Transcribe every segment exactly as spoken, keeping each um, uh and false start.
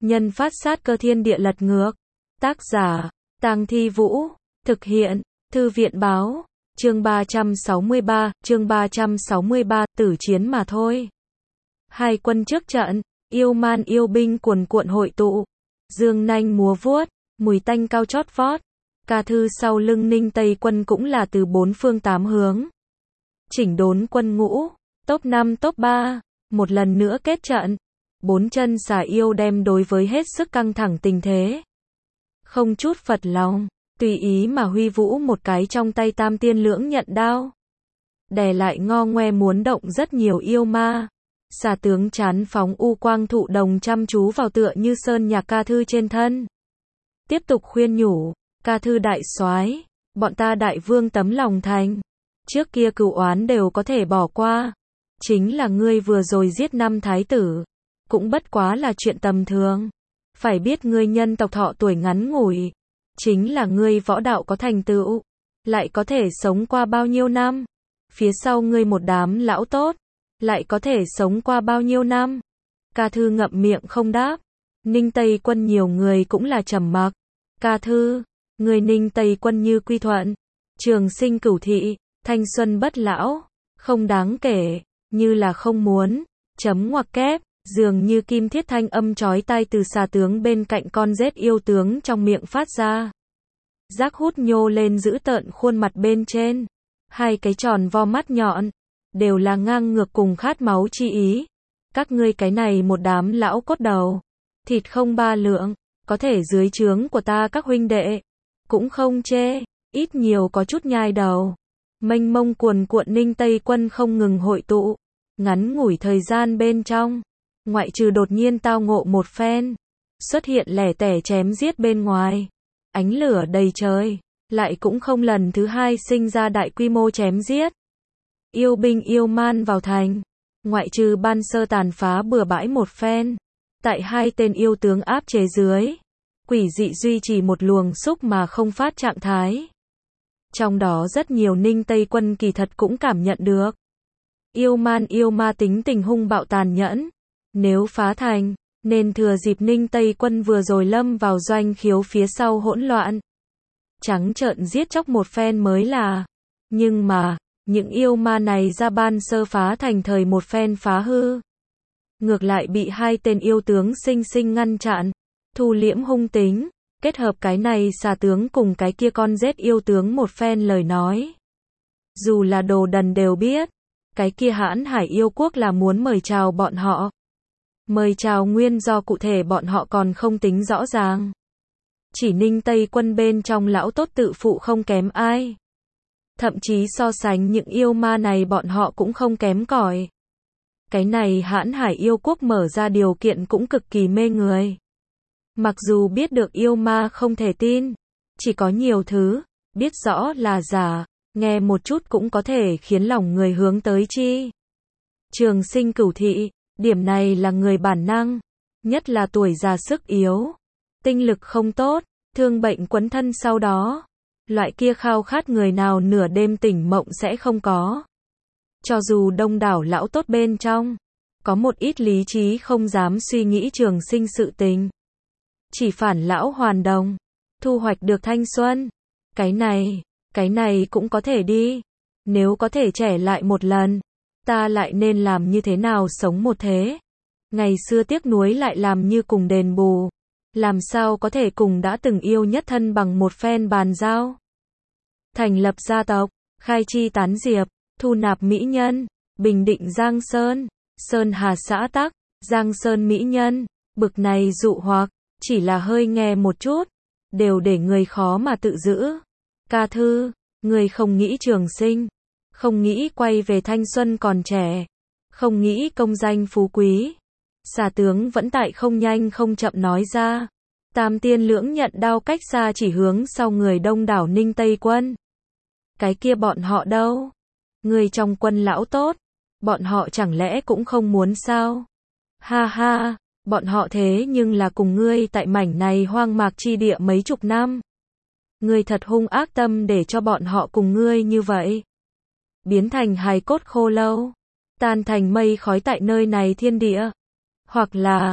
nhân phát sát cơ thiên địa lật ngược. Tác giả, Tang Thi Vũ. Thực hiện, Thư viện báo. Chương ba trăm sáu mươi ba, chương ba trăm sáu mươi ba, tử chiến mà thôi. Hai quân trước trận, yêu man yêu binh cuồn cuộn hội tụ. Dương nanh múa vuốt, mùi tanh cao chót vót. Ca thư sau lưng Ninh Tây quân cũng là từ bốn phương tám hướng. Chỉnh đốn quân ngũ, top năm top ba, một lần nữa kết trận. Bốn chân xà yêu đem đối với hết sức căng thẳng tình thế. Không chút phật lòng, tùy ý mà huy vũ một cái trong tay tam tiên lưỡng nhận đao. Đè lại ngo ngoe muốn động rất nhiều yêu ma. Xà tướng chán phóng u quang thụ đồng chăm chú vào tựa như sơn nhạc ca thư trên thân. Tiếp tục khuyên nhủ, ca thư đại soái, bọn ta đại vương tấm lòng thành. Trước kia cửu oán đều có thể bỏ qua. Chính là ngươi vừa rồi giết năm thái tử. Cũng bất quá là chuyện tầm thường. Phải biết ngươi nhân tộc thọ tuổi ngắn ngủi. Chính là ngươi võ đạo có thành tựu. Lại có thể sống qua bao nhiêu năm. Phía sau ngươi một đám lão tốt. Lại có thể sống qua bao nhiêu năm. Ca thư ngậm miệng không đáp. Ninh Tây quân nhiều người cũng là trầm mặc. Ca thư, người Ninh Tây quân như quy thuận. Trường sinh cửu thị, thanh xuân bất lão. Không đáng kể, như là không muốn. Chấm ngoặc kép, dường như kim thiết thanh âm chói tai từ xà tướng bên cạnh con rết yêu tướng trong miệng phát ra. Giác hút nhô lên giữ tợn khuôn mặt bên trên. Hai cái tròn vo mắt nhọn. Đều là ngang ngược cùng khát máu chi ý. Các ngươi cái này một đám lão cốt đầu. Thịt không ba lượng. Có thể dưới trướng của ta các huynh đệ. Cũng không chê. Ít nhiều có chút nhai đầu. Mênh mông cuồn cuộn Ninh Tây quân không ngừng hội tụ. Ngắn ngủi thời gian bên trong. Ngoại trừ đột nhiên tao ngộ một phen. Xuất hiện lẻ tẻ chém giết bên ngoài. Ánh lửa đầy trời. Lại cũng không lần thứ hai sinh ra đại quy mô chém giết. Yêu binh yêu man vào thành. Ngoại trừ ban sơ tàn phá bừa bãi một phen. Tại hai tên yêu tướng áp chế dưới. Quỷ dị duy trì một luồng xúc mà không phát trạng thái. Trong đó rất nhiều Ninh Tây quân kỳ thật cũng cảm nhận được. Yêu man yêu ma tính tình hung bạo tàn nhẫn. Nếu phá thành, nên thừa dịp Ninh Tây quân vừa rồi lâm vào doanh khiếu phía sau hỗn loạn. Trắng trợn giết chóc một phen mới là. Nhưng mà, những yêu ma này ra ban sơ phá thành thời một phen phá hư. Ngược lại bị hai tên yêu tướng sinh sinh ngăn chặn. Thu liễm hung tính. Kết hợp cái này xà tướng cùng cái kia con rết yêu tướng một phen lời nói. Dù là đồ đần đều biết. Cái kia Hãn Hải yêu quốc là muốn mời chào bọn họ. Mời chào nguyên do cụ thể bọn họ còn không tính rõ ràng. Chỉ Ninh Tây quân bên trong lão tốt tự phụ không kém ai. Thậm chí so sánh những yêu ma này bọn họ cũng không kém cỏi. Cái này Hãn Hải yêu quốc mở ra điều kiện cũng cực kỳ mê người. Mặc dù biết được yêu ma không thể tin. Chỉ có nhiều thứ, biết rõ là giả, nghe một chút cũng có thể khiến lòng người hướng tới chi. Trường sinh cửu thị, điểm này là người bản năng. Nhất là tuổi già sức yếu. Tinh lực không tốt, thương bệnh quấn thân sau đó. Loại kia khao khát người nào nửa đêm tỉnh mộng sẽ không có. Cho dù đông đảo lão tốt bên trong, có một ít lý trí không dám suy nghĩ trường sinh sự tình. Chỉ phản lão hoàn đồng, thu hoạch được thanh xuân. Cái này, cái này cũng có thể đi. Nếu có thể trẻ lại một lần, ta lại nên làm như thế nào sống một thế. Ngày xưa tiếc nuối lại làm như cùng đền bù. Làm sao có thể cùng đã từng yêu nhất thân bằng một phen bàn giao. Thành lập gia tộc, khai chi tán diệp, thu nạp mỹ nhân, bình định Giang Sơn, Sơn Hà xã tắc, Giang Sơn mỹ nhân, bực này dụ hoặc, chỉ là hơi nghe một chút, đều để người khó mà tự giữ. Ca thư, người không nghĩ trường sinh, không nghĩ quay về thanh xuân còn trẻ, không nghĩ công danh phú quý. Xà tướng vẫn tại không nhanh không chậm nói ra. Tam tiên lưỡng nhận đao cách xa chỉ hướng sau người đông đảo Ninh Tây quân. Cái kia bọn họ đâu? Người trong quân lão tốt, bọn họ chẳng lẽ cũng không muốn sao? Ha ha, bọn họ thế nhưng là cùng ngươi tại mảnh này hoang mạc chi địa mấy chục năm. Ngươi thật hung ác tâm để cho bọn họ cùng ngươi như vậy. Biến thành hài cốt khô lâu, tan thành mây khói tại nơi này thiên địa. Hoặc là,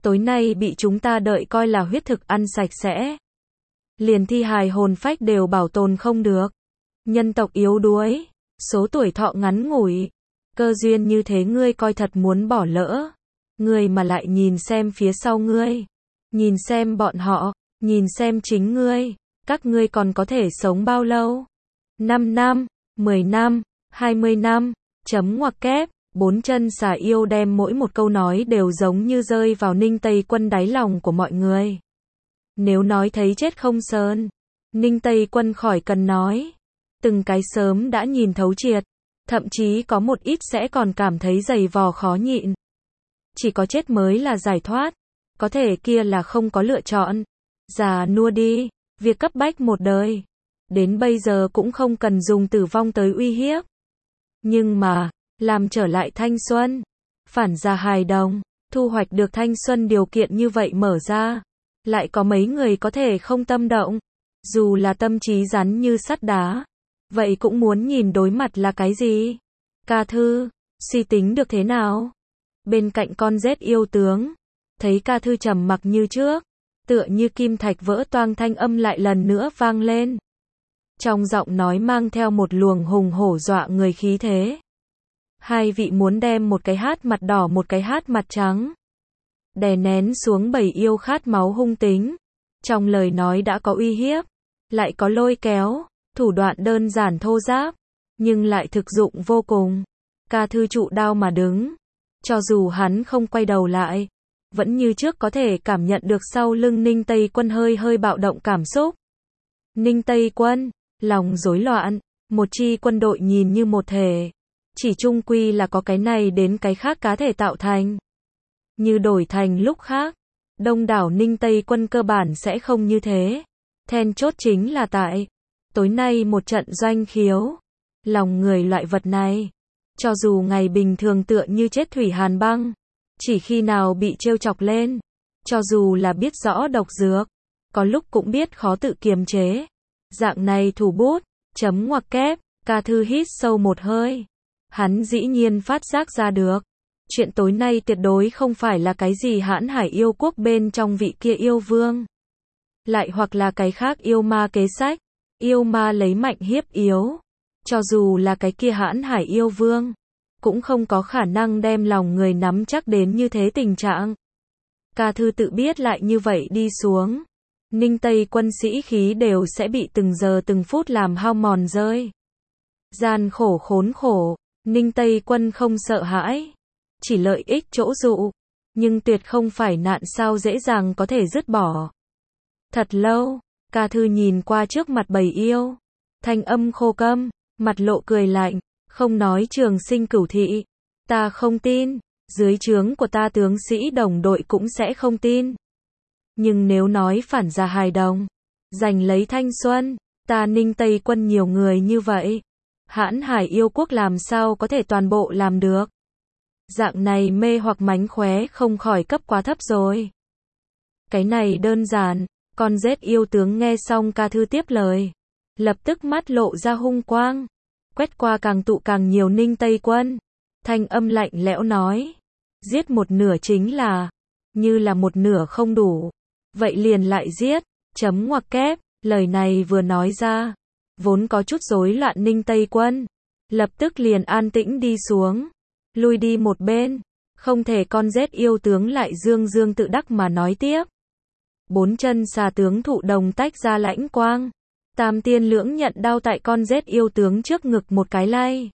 tối nay bị chúng ta đợi coi là huyết thực ăn sạch sẽ. Liền thi hài hồn phách đều bảo tồn không được. Nhân tộc yếu đuối, số tuổi thọ ngắn ngủi, cơ duyên như thế ngươi coi thật muốn bỏ lỡ. Ngươi mà lại nhìn xem phía sau ngươi, nhìn xem bọn họ, nhìn xem chính ngươi, các ngươi còn có thể sống bao lâu? năm năm, mười năm, hai mươi năm, chấm ngoặc kép, bốn chân xà yêu đem mỗi một câu nói đều giống như rơi vào Ninh Tây Quân đáy lòng của mọi người. Nếu nói thấy chết không sờn, Ninh Tây Quân khỏi cần nói. Từng cái sớm đã nhìn thấu triệt, thậm chí có một ít sẽ còn cảm thấy dày vò khó nhịn. Chỉ có chết mới là giải thoát, có thể kia là không có lựa chọn. Già nua đi, việc cấp bách một đời. Đến bây giờ cũng không cần dùng tử vong tới uy hiếp. Nhưng mà, làm trở lại thanh xuân, phản ra hài đồng, thu hoạch được thanh xuân điều kiện như vậy mở ra. Lại có mấy người có thể không tâm động, dù là tâm trí rắn như sắt đá. Vậy cũng muốn nhìn đối mặt là cái gì? Ca Thư, suy tính được thế nào? Bên cạnh con rết yêu tướng, thấy Ca Thư trầm mặc như trước, tựa như kim thạch vỡ toang thanh âm lại lần nữa vang lên. Trong giọng nói mang theo một luồng hùng hổ dọa người khí thế. Hai vị muốn đem một cái hát mặt đỏ một cái hát mặt trắng. Đè nén xuống bầy yêu khát máu hung tính. Trong lời nói đã có uy hiếp, lại có lôi kéo, thủ đoạn đơn giản thô giáp, nhưng lại thực dụng vô cùng. Ca Thư trụ đao mà đứng. Cho dù hắn không quay đầu lại, vẫn như trước có thể cảm nhận được sau lưng Ninh Tây Quân hơi hơi bạo động cảm xúc. Ninh Tây Quân, lòng rối loạn, một chi quân đội nhìn như một thể, chỉ chung quy là có cái này đến cái khác cá thể tạo thành. Như đổi thành lúc khác, đông đảo Ninh Tây Quân cơ bản sẽ không như thế. Then chốt chính là tại tối nay một trận doanh khiếu, lòng người loại vật này, cho dù ngày bình thường tựa như chết thủy hàn băng, chỉ khi nào bị trêu chọc lên, cho dù là biết rõ độc dược, có lúc cũng biết khó tự kiềm chế. Dạng này thủ bút, chấm ngoặc kép, Ca Thư hít sâu một hơi. Hắn dĩ nhiên phát giác ra được. Chuyện tối nay tuyệt đối không phải là cái gì Hãn Hải yêu quốc bên trong vị kia yêu vương. Lại hoặc là cái khác yêu ma kế sách, yêu ma lấy mạnh hiếp yếu. Cho dù là cái kia Hãn Hải yêu vương, cũng không có khả năng đem lòng người nắm chắc đến như thế tình trạng. Ca Thư tự biết lại như vậy đi xuống, Ninh Tây Quân sĩ khí đều sẽ bị từng giờ từng phút làm hao mòn rơi. Gian khổ khốn khổ, Ninh Tây Quân không sợ hãi, chỉ lợi ích chỗ dụ, nhưng tuyệt không phải nạn sao dễ dàng có thể dứt bỏ. Thật lâu, Ca Thư nhìn qua trước mặt bầy yêu, thanh âm khô câm, mặt lộ cười lạnh, không nói trường sinh cửu thị, ta không tin, dưới trướng của ta tướng sĩ đồng đội cũng sẽ không tin. Nhưng nếu nói phản ra hài đồng, giành lấy thanh xuân, ta Ninh Tây Quân nhiều người như vậy, Hãn Hải yêu quốc làm sao có thể toàn bộ làm được. Dạng này mê hoặc mánh khóe không khỏi cấp quá thấp rồi. Cái này đơn giản, con rết yêu tướng nghe xong Ca Thư tiếp lời, lập tức mắt lộ ra hung quang, quét qua càng tụ càng nhiều Ninh Tây Quân, thanh âm lạnh lẽo nói, giết một nửa chính là, như là một nửa không đủ, vậy liền lại giết, chấm ngoặc kép, lời này vừa nói ra, vốn có chút rối loạn Ninh Tây Quân, lập tức liền an tĩnh đi xuống, lui đi một bên, không thể con rết yêu tướng lại dương dương tự đắc mà nói tiếp. Bốn chân xà tướng thụ đồng tách ra lãnh quang, tam tiên lưỡng nhận đao tại con rết yêu tướng trước ngực một cái lay,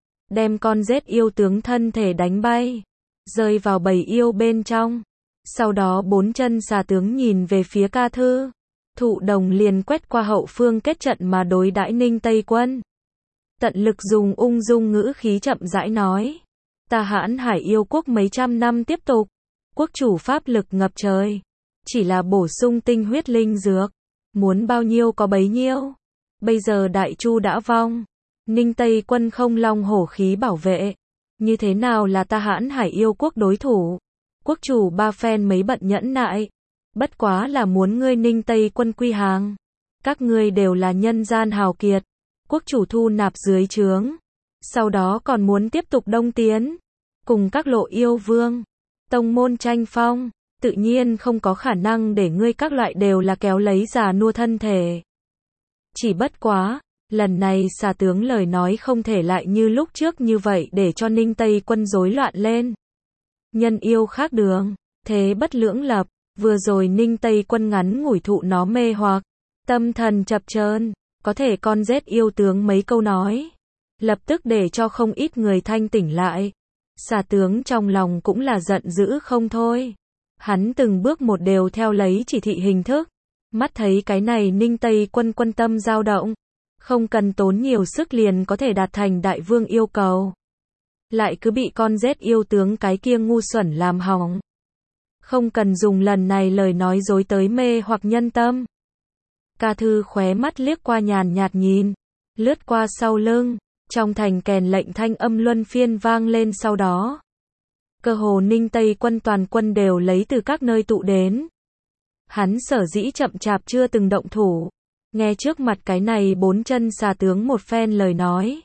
đem con rết yêu tướng thân thể đánh bay, rơi vào bầy yêu bên trong. Sau đó bốn chân xà tướng nhìn về phía Ca Thư, thụ đồng liền quét qua hậu phương kết trận mà đối đãi Ninh Tây Quân. Tận lực dùng ung dung ngữ khí chậm rãi nói, ta Hãn Hải yêu quốc mấy trăm năm tiếp tục, quốc chủ pháp lực ngập trời, chỉ là bổ sung tinh huyết linh dược, muốn bao nhiêu có bấy nhiêu. Bây giờ Đại Chu đã vong, Ninh Tây Quân không long hổ khí bảo vệ, như thế nào là ta Hãn Hải yêu quốc đối thủ? Quốc chủ ba phen mấy bận nhẫn nại, bất quá là muốn ngươi Ninh Tây Quân quy hàng. Các ngươi đều là nhân gian hào kiệt, quốc chủ thu nạp dưới trướng, sau đó còn muốn tiếp tục đông tiến, cùng các lộ yêu vương, tông môn tranh phong, tự nhiên không có khả năng để ngươi các loại đều là kéo lấy già nua thân thể. Chỉ bất quá, lần này xà tướng lời nói không thể lại như lúc trước như vậy để cho Ninh Tây Quân rối loạn lên. Nhân yêu khác đường, thế bất lưỡng lập, vừa rồi Ninh Tây Quân ngắn ngủi thụ nó mê hoặc, tâm thần chập chờn, có thể con rết yêu tướng mấy câu nói, lập tức để cho không ít người thanh tỉnh lại. Xà tướng trong lòng cũng là giận dữ không thôi. Hắn từng bước một đều theo lấy chỉ thị hình thức, mắt thấy cái này Ninh Tây Quân quân tâm dao động, không cần tốn nhiều sức liền có thể đạt thành đại vương yêu cầu. Lại cứ bị con rết yêu tướng cái kia ngu xuẩn làm hỏng. Không cần dùng lần này lời nói dối tới mê hoặc nhân tâm. Ca Thư khóe mắt liếc qua nhàn nhạt nhìn, lướt qua sau lưng, trong thành kèn lệnh thanh âm luân phiên vang lên sau đó. Cơ hồ Ninh Tây Quân toàn quân đều lấy từ các nơi tụ đến. Hắn sở dĩ chậm chạp chưa từng động thủ, nghe trước mặt cái này bốn chân xà tướng một phen lời nói.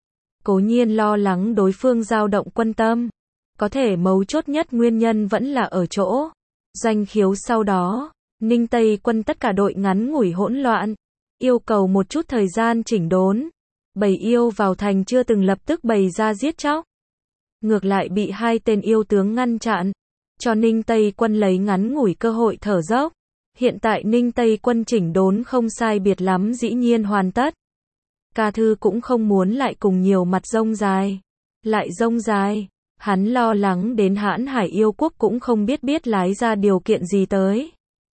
Cố nhiên lo lắng đối phương dao động quân tâm, có thể mấu chốt nhất nguyên nhân vẫn là ở chỗ doanh khiếu sau đó, Ninh Tây Quân tất cả đội ngắn ngủi hỗn loạn, yêu cầu một chút thời gian chỉnh đốn. Bầy yêu vào thành chưa từng lập tức bày ra giết chóc, ngược lại bị hai tên yêu tướng ngăn chặn, cho Ninh Tây Quân lấy ngắn ngủi cơ hội thở dốc. Hiện tại Ninh Tây Quân chỉnh đốn không sai biệt lắm dĩ nhiên hoàn tất. Ca Thư cũng không muốn lại cùng nhiều mặt rông dài. Lại rông dài, hắn lo lắng đến Hãn Hải yêu quốc cũng không biết biết lái ra điều kiện gì tới.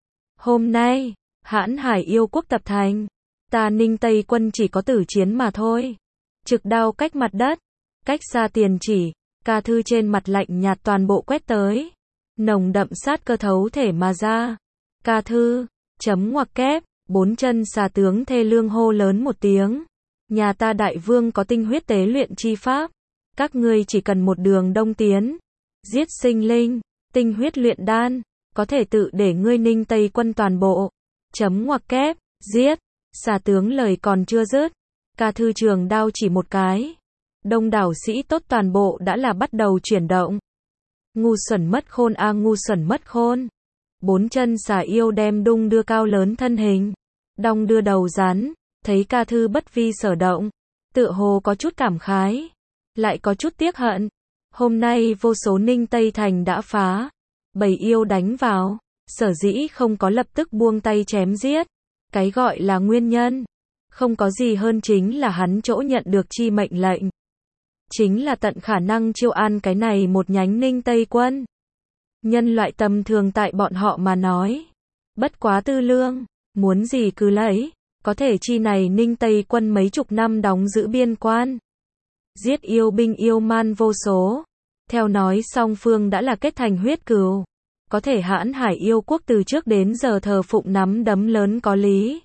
Hôm nay, Hãn Hải yêu quốc tập thành, ta Ninh Tây Quân chỉ có tử chiến mà thôi. Trực đao cách mặt đất, cách xa tiền chỉ, Ca Thư trên mặt lạnh nhạt toàn bộ quét tới. Nồng đậm sát cơ thấu thể mà ra. Ca Thư, chấm ngoặc kép, bốn chân xà tướng thê lương hô lớn một tiếng. Nhà ta đại vương có tinh huyết tế luyện chi pháp. Các ngươi chỉ cần một đường đông tiến. Giết sinh linh, tinh huyết luyện đan, có thể tự để ngươi Ninh Tây Quân toàn bộ. Chấm ngoặc kép, giết. Xà tướng lời còn chưa dứt. Ca Thư trường đao chỉ một cái. Đông đảo sĩ tốt toàn bộ đã là bắt đầu chuyển động. Ngu xuẩn mất khôn a à, ngu xuẩn mất khôn. Bốn chân xà yêu đem đung đưa cao lớn thân hình, đong đưa đầu rắn, thấy Ca Thư bất vi sở động, tựa hồ có chút cảm khái, lại có chút tiếc hận. Hôm nay vô số Ninh Tây Thành đã phá, bầy yêu đánh vào, sở dĩ không có lập tức buông tay chém giết. Cái gọi là nguyên nhân, không có gì hơn chính là hắn chỗ nhận được chi mệnh lệnh. Chính là tận khả năng chiêu an cái này một nhánh Ninh Tây Quân. Nhân loại tầm thường tại bọn họ mà nói, bất quá tư lương, muốn gì cứ lấy, có thể chi này Ninh Tây Quân mấy chục năm đóng giữ biên quan. Giết yêu binh yêu man vô số, theo nói song phương đã là kết thành huyết cừu. Có thể Hãn Hải yêu quốc từ trước đến giờ thờ phụng nắm đấm lớn có lý.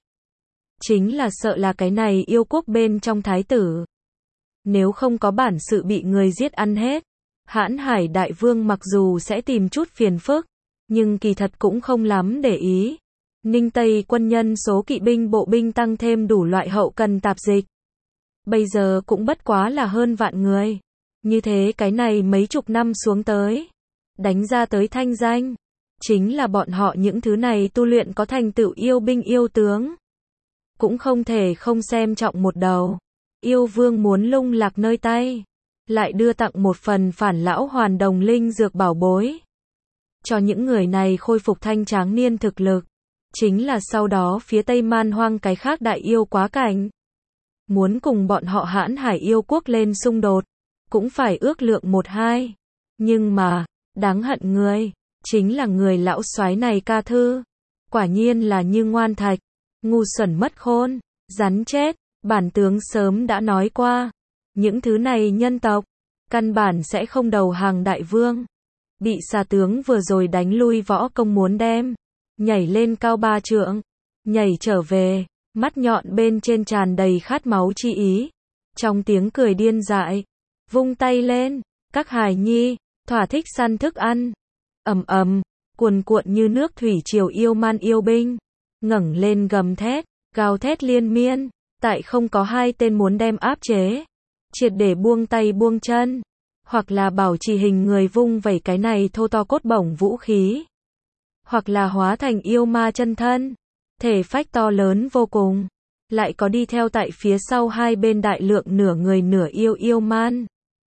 Chính là sợ là cái này yêu quốc bên trong thái tử. Nếu không có bản sự bị người giết ăn hết, Hãn Hải đại vương mặc dù sẽ tìm chút phiền phức, nhưng kỳ thật cũng không lắm để ý. Ninh Tây Quân nhân số kỵ binh bộ binh tăng thêm đủ loại hậu cần tạp dịch. Bây giờ cũng bất quá là hơn vạn người. Như thế cái này mấy chục năm xuống tới, đánh ra tới thanh danh, chính là bọn họ những thứ này tu luyện có thành tựu yêu binh yêu tướng. Cũng không thể không xem trọng một đầu. Yêu vương muốn lung lạc nơi tay, lại đưa tặng một phần phản lão hoàn đồng linh dược bảo bối. Cho những người này khôi phục thanh tráng niên thực lực. Chính là sau đó phía Tây Man Hoang cái khác đại yêu quá cảnh. Muốn cùng bọn họ Hãn Hải yêu quốc lên xung đột, cũng phải ước lượng một hai. Nhưng mà, đáng hận người, chính là người lão soái này Ca Thư. Quả nhiên là như ngoan thạch, ngu xuẩn mất khôn, rắn chết, bản tướng sớm đã nói qua. Những thứ này nhân tộc, căn bản sẽ không đầu hàng đại vương. Bị xà tướng vừa rồi đánh lui võ công muốn đem, nhảy lên cao ba trượng, nhảy trở về, mắt nhọn bên trên tràn đầy khát máu chi ý. Trong tiếng cười điên dại, vung tay lên, các hài nhi, thỏa thích săn thức ăn. Ầm ầm, cuồn cuộn như nước thủy triều yêu man yêu binh, ngẩng lên gầm thét, gào thét liên miên, tại không có hai tên muốn đem áp chế, triệt để buông tay buông chân, hoặc là bảo trì hình người vung vẩy cái này thô to cốt bổng vũ khí. hoặc là hóa thành yêu ma chân thân, thể phách to lớn vô cùng, lại có đi theo tại phía sau hai bên đại lượng nửa người nửa yêu yêu man.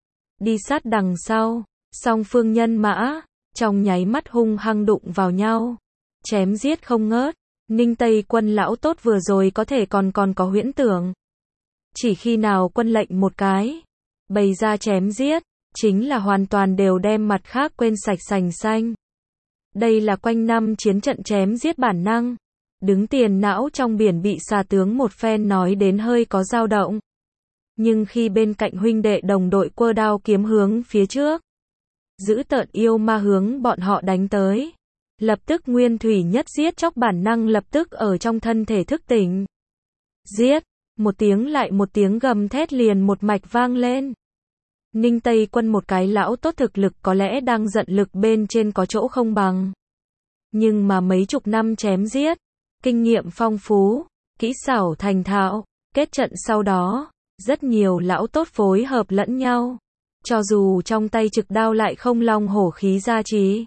Đi sát đằng sau, song phương nhân mã, trong nháy mắt hung hăng đụng vào nhau, chém giết không ngớt. Ninh Tây quân lão tốt vừa rồi có thể còn còn có huyễn tưởng. Chỉ khi nào quân lệnh một cái, bày ra chém giết, chính là hoàn toàn đều đem mặt khác quên sạch sành xanh. Đây là quanh năm chiến trận chém giết bản năng. Đứng tiền não trong biển bị xà tướng một phen nói đến hơi có dao động. Nhưng khi bên cạnh huynh đệ đồng đội quơ đao kiếm hướng phía trước, giữ tợn yêu ma hướng bọn họ đánh tới, lập tức nguyên thủy nhất giết chóc bản năng lập tức ở trong thân thể thức tỉnh. Giết, một tiếng lại một tiếng gầm thét liền một mạch vang lên. Ninh Tây quân một cái lão tốt thực lực có lẽ đang giận lực bên trên có chỗ không bằng. Nhưng mà mấy chục năm chém giết, kinh nghiệm phong phú, kỹ xảo thành thạo, kết trận sau đó, rất nhiều lão tốt phối hợp lẫn nhau. Cho dù trong tay trực đao lại không long hổ khí gia trì,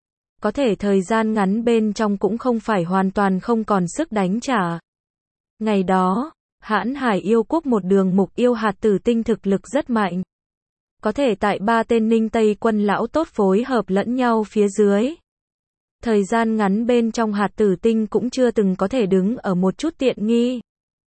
có thể thời gian ngắn bên trong cũng không phải hoàn toàn không còn sức đánh trả. Ngày đó, Hãn Hải yêu quốc một đường mục yêu hạt tử tinh thực lực rất mạnh. Có thể tại ba tên Ninh Tây quân lão tốt phối hợp lẫn nhau phía dưới. Thời gian ngắn bên trong hạt tử tinh cũng chưa từng có thể đứng ở một chút tiện nghi.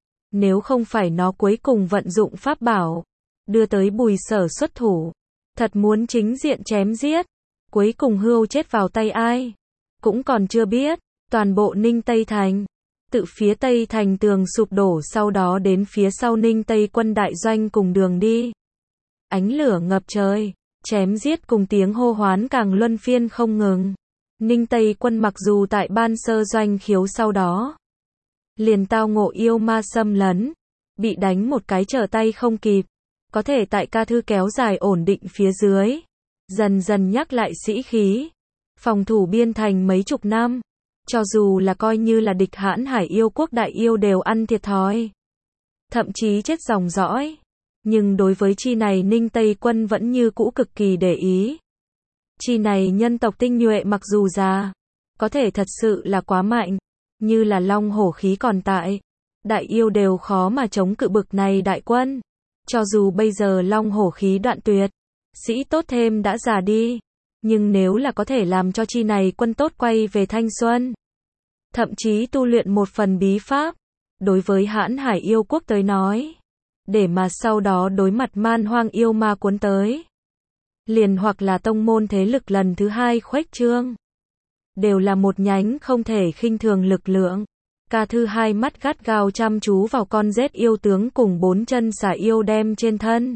Nếu không phải nó cuối cùng vận dụng pháp bảo, đưa tới Bùi Sở xuất thủ, thật muốn chính diện chém giết, cuối cùng hươu chết vào tay ai, cũng còn chưa biết. Toàn bộ Ninh Tây Thành, tự phía Tây Thành tường sụp đổ sau đó đến phía sau Ninh Tây quân đại doanh cùng đường đi. Ánh lửa ngập trời, chém giết cùng tiếng hô hoán càng luân phiên không ngừng. Ninh Tây quân mặc dù tại ban sơ doanh khiếu sau đó, liền tao ngộ yêu ma xâm lấn, bị đánh một cái trở tay không kịp, có thể tại ca thư kéo dài ổn định phía dưới, dần dần nhắc lại sĩ khí, phòng thủ biên thành mấy chục năm, cho dù là coi như là địch Hãn Hải yêu quốc đại yêu đều ăn thiệt thòi, thậm chí chết dòng dõi, nhưng đối với chi này Ninh Tây quân vẫn như cũ cực kỳ để ý. Chi này nhân tộc tinh nhuệ mặc dù già, có thể thật sự là quá mạnh, như là long hổ khí còn tại, đại yêu đều khó mà chống cự bực này đại quân. Cho dù bây giờ long hổ khí đoạn tuyệt, sĩ tốt thêm đã già đi, nhưng nếu là có thể làm cho chi này quân tốt quay về thanh xuân, thậm chí tu luyện một phần bí pháp, đối với Hãn Hải yêu quốc tới nói, để mà sau đó đối mặt man hoang yêu ma cuốn tới, liền hoặc là tông môn thế lực lần thứ hai khuếch trương, đều là một nhánh không thể khinh thường lực lượng. Ca Thư hai mắt gắt gao chăm chú vào con rết yêu tướng cùng bốn chân xà yêu đem trên thân,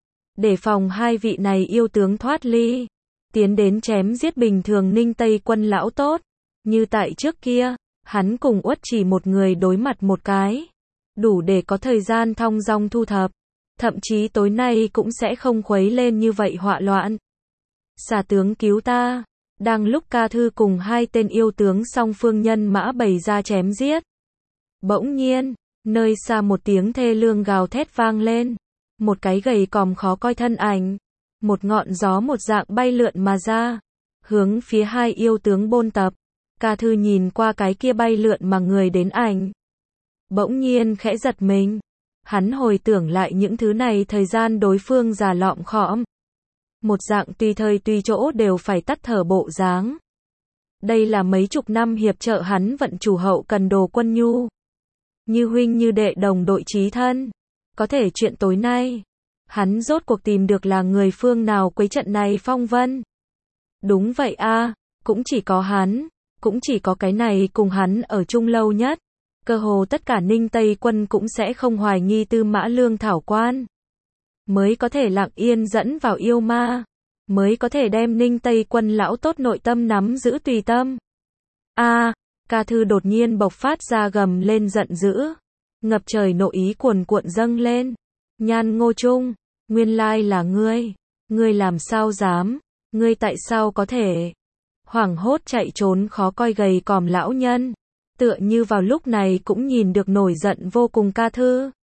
để phòng hai vị này yêu tướng thoát ly, tiến đến chém giết bình thường Ninh Tây quân lão tốt. Như tại trước kia, hắn cùng Uất chỉ một người đối mặt một cái, đủ để có thời gian thong dong thu thập, thậm chí tối nay cũng sẽ không khuấy lên như vậy họa loạn. Xà tướng cứu ta. Đang lúc Ca Thư cùng hai tên yêu tướng song phương nhân mã bày ra chém giết, bỗng nhiên, nơi xa một tiếng thê lương gào thét vang lên, một cái gầy còm khó coi thân ảnh, một ngọn gió một dạng bay lượn mà ra, hướng phía hai yêu tướng bôn tập. Ca Thư nhìn qua cái kia bay lượn mà người đến ảnh, bỗng nhiên khẽ giật mình, hắn hồi tưởng lại những thứ này thời gian đối phương già lọm khọm, một dạng tùy thời tùy chỗ đều phải tắt thở bộ dáng. Đây là mấy chục năm hiệp trợ hắn vận chủ hậu cần đồ quân nhu, như huynh như đệ đồng đội chí thân. Có thể chuyện tối nay, hắn rốt cuộc tìm được là người phương nào quấy trận này phong vân. Đúng vậy a, cũng chỉ có hắn, cũng chỉ có cái này cùng hắn ở chung lâu nhất. Cơ hồ tất cả Ninh Tây quân cũng sẽ không hoài nghi Tư Mã Lương thảo quan, mới có thể lặng yên dẫn vào yêu ma, mới có thể đem Ninh Tây quân lão tốt nội tâm nắm giữ tùy tâm. A, à, Ca Thư đột nhiên bộc phát ra gầm lên giận dữ, ngập trời nội ý cuồn cuộn dâng lên. Nhan Ngô Trung, nguyên lai là ngươi, ngươi làm sao dám, ngươi tại sao có thể? Hoảng hốt chạy trốn khó coi gầy còm lão nhân, tựa như vào lúc này cũng nhìn được nổi giận vô cùng Ca Thư.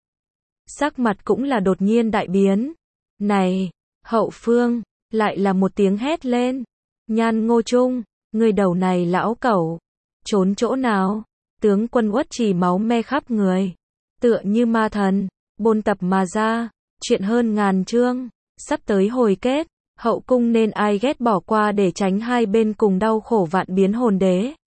Sắc mặt cũng là đột nhiên đại biến. Này, hậu phương, lại là một tiếng hét lên. Nhan Ngô Trung, Người đầu này lão cẩu, trốn chỗ nào? Tướng quân uất chỉ máu me khắp người, tựa như ma thần, bôn tập mà ra, chuyện hơn ngàn chương, sắp tới hồi kết, hậu cung nên ai ghét bỏ qua để tránh hai bên cùng đau khổ vạn biến hồn đế.